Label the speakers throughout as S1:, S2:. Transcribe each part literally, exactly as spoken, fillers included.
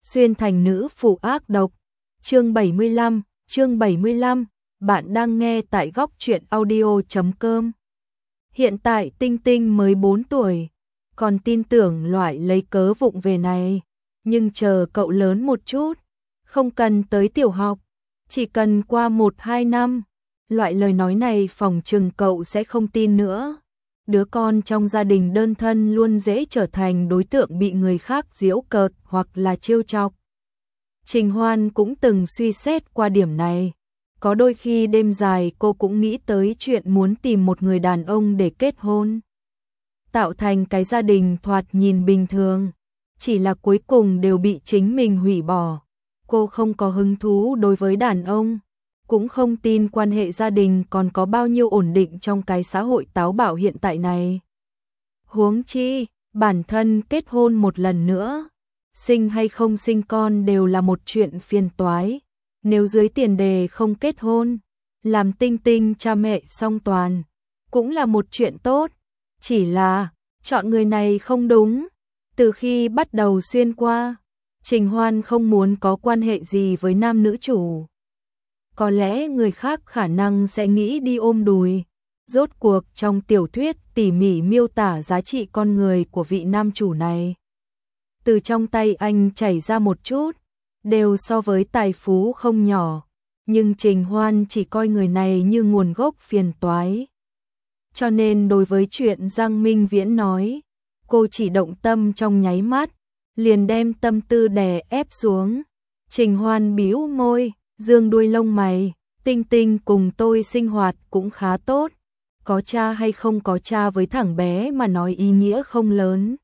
S1: xuyên thành nữ phụ ác độc. Chương bảy mươi lăm, chương bảy mươi lăm, bạn đang nghe tại góc truyện audio chấm com. Hiện tại Tinh Tinh mới bốn tuổi, còn tin tưởng loại lấy cớ vụng về này, nhưng chờ cậu lớn một chút, không cần tới tiểu học, chỉ cần qua một hai năm, loại lời nói này phòng chừng cậu sẽ không tin nữa. Đứa con trong gia đình đơn thân luôn dễ trở thành đối tượng bị người khác giễu cợt hoặc là trêu chọc. Trình Hoan cũng từng suy xét qua điểm này. Có đôi khi đêm dài cô cũng nghĩ tới chuyện muốn tìm một người đàn ông để kết hôn, tạo thành cái gia đình thoạt nhìn bình thường, chỉ là cuối cùng đều bị chính mình hủy bỏ. Cô không có hứng thú đối với đàn ông, cũng không tin quan hệ gia đình còn có bao nhiêu ổn định trong cái xã hội táo bạo hiện tại này. Huống chi, bản thân kết hôn một lần nữa, sinh hay không sinh con đều là một chuyện phiền toái. Nếu dưới tiền đề không kết hôn, làm Tinh Tinh cha mẹ song toàn, cũng là một chuyện tốt. Chỉ là, chọn người này không đúng. Từ khi bắt đầu xuyên qua, Trình Hoan không muốn có quan hệ gì với nam nữ chủ. Có lẽ người khác khả năng sẽ nghĩ đi ôm đùi. Rốt cuộc trong tiểu thuyết tỉ mỉ miêu tả giá trị con người của vị nam chủ này. Từ trong tay anh chảy ra một chút, đều so với tài phú không nhỏ, nhưng Trình Hoan chỉ coi người này như nguồn gốc phiền toái. Cho nên đối với chuyện Giang Minh Viễn nói, cô chỉ động tâm trong nháy mắt, liền đem tâm tư đè ép xuống. Trình Hoan bĩu môi, dương đuôi lông mày, Tinh Tinh cùng tôi sinh hoạt cũng khá tốt, có cha hay không có cha với thằng bé mà nói ý nghĩa không lớn.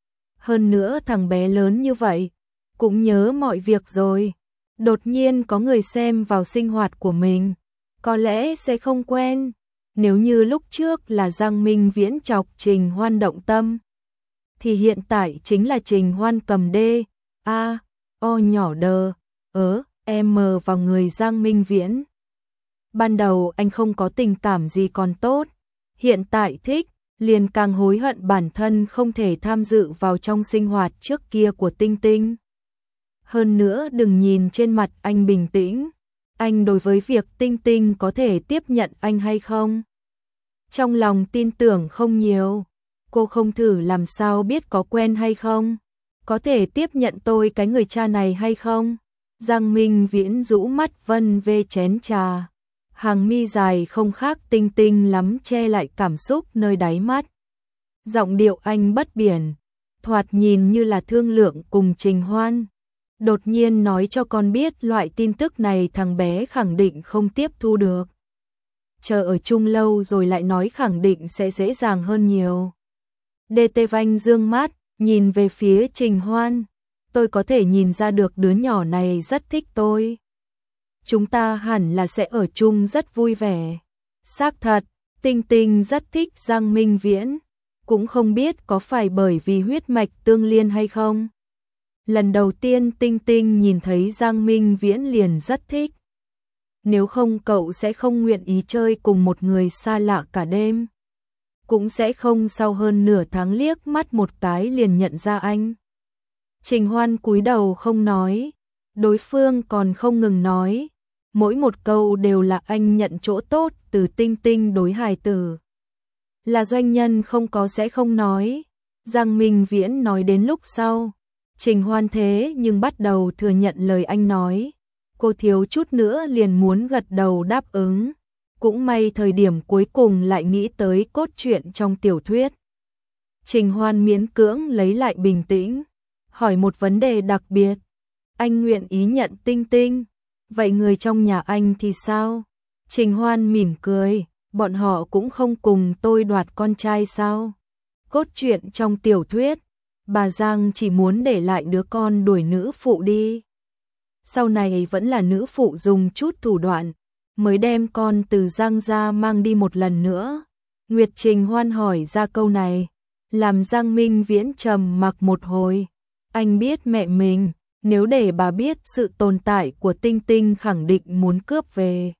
S1: Hơn nữa thằng bé lớn như vậy, cũng nhớ mọi việc rồi, đột nhiên có người xem vào sinh hoạt của mình, có lẽ sẽ không quen. Nếu như lúc trước là Giang Minh Viễn chọc Trình Hoan động tâm, thì hiện tại chính là Trình Hoan cầm đê, a, o nhỏ đờ, ớ, em mờ vào người Giang Minh Viễn. Ban đầu anh không có tình cảm gì còn tốt, hiện tại thích, liền càng hối hận bản thân không thể tham dự vào trong sinh hoạt trước kia của Tinh Tinh. Hơn nữa đừng nhìn trên mặt anh bình tĩnh, anh đối với việc Tinh Tinh có thể tiếp nhận anh hay không, trong lòng tin tưởng không nhiều. Cô không thử làm sao biết có quen hay không, có thể tiếp nhận tôi cái người cha này hay không. Giang Minh Viễn rũ mắt vân về chén trà, hàng mi dài không khác Tinh Tinh lắm che lại cảm xúc nơi đáy mắt. Giọng điệu anh bất biển, thoạt nhìn như là thương lượng cùng Trình Hoan. Đột nhiên nói cho con biết loại tin tức này thằng bé khẳng định không tiếp thu được. Chờ ở chung lâu rồi lại nói khẳng định sẽ dễ dàng hơn nhiều. Đê Tê Vanh dương mắt, nhìn về phía Trình Hoan. Tôi có thể nhìn ra được đứa nhỏ này rất thích tôi. Chúng ta hẳn là sẽ ở chung rất vui vẻ. Xác thật, Tinh Tinh rất thích Giang Minh Viễn. Cũng không biết có phải bởi vì huyết mạch tương liên hay không. Lần đầu tiên Tinh Tinh nhìn thấy Giang Minh Viễn liền rất thích. Nếu không cậu sẽ không nguyện ý chơi cùng một người xa lạ cả đêm. Cũng sẽ không sau hơn nửa tháng liếc mắt một cái liền nhận ra anh. Trình Hoan cúi đầu không nói, đối phương còn không ngừng nói, mỗi một câu đều là anh nhận chỗ tốt từ Tinh Tinh đối hài tử. Là doanh nhân không có sẽ không nói. Giang Minh Viễn nói đến lúc sau, Trình Hoan thế nhưng bắt đầu thừa nhận lời anh nói. Cô thiếu chút nữa liền muốn gật đầu đáp ứng. Cũng may thời điểm cuối cùng lại nghĩ tới cốt truyện trong tiểu thuyết. Trình Hoan miễn cưỡng lấy lại bình tĩnh, hỏi một vấn đề đặc biệt. Anh nguyện ý nhận Tinh Tinh, vậy người trong nhà anh thì sao? Trình Hoan mỉm cười, bọn họ cũng không cùng tôi đoạt con trai sao? Cốt truyện trong tiểu thuyết, bà Giang chỉ muốn để lại đứa con đuổi nữ phụ đi. Sau này vẫn là nữ phụ dùng chút thủ đoạn, mới đem con từ Giang ra mang đi một lần nữa. Nguyệt Trình Hoan hỏi ra câu này, làm Giang Minh Viễn trầm mặc một hồi. Anh biết mẹ mình, nếu để bà biết sự tồn tại của Tinh Tinh khẳng định muốn cướp về.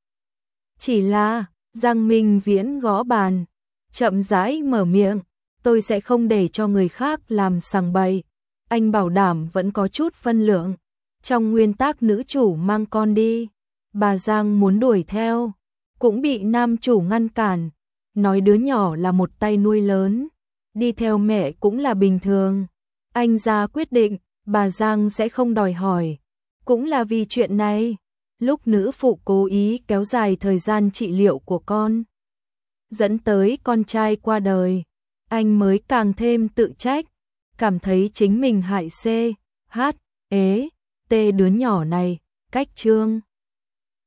S1: Chỉ là, Giang Minh Viễn gõ bàn, chậm rãi mở miệng, tôi sẽ không để cho người khác làm sằng bậy. Anh bảo đảm vẫn có chút phân lượng, Trong nguyên tắc nữ chủ mang con đi, bà Giang muốn đuổi theo, cũng bị nam chủ ngăn cản, nói đứa nhỏ là một tay nuôi lớn, đi theo mẹ cũng là bình thường. Anh ra quyết định, bà Giang sẽ không đòi hỏi. Cũng là vì chuyện này, lúc nữ phụ cố ý kéo dài thời gian trị liệu của con, dẫn tới con trai qua đời, anh mới càng thêm tự trách, cảm thấy chính mình hại C, H, ế, T đứa nhỏ này, cách Trương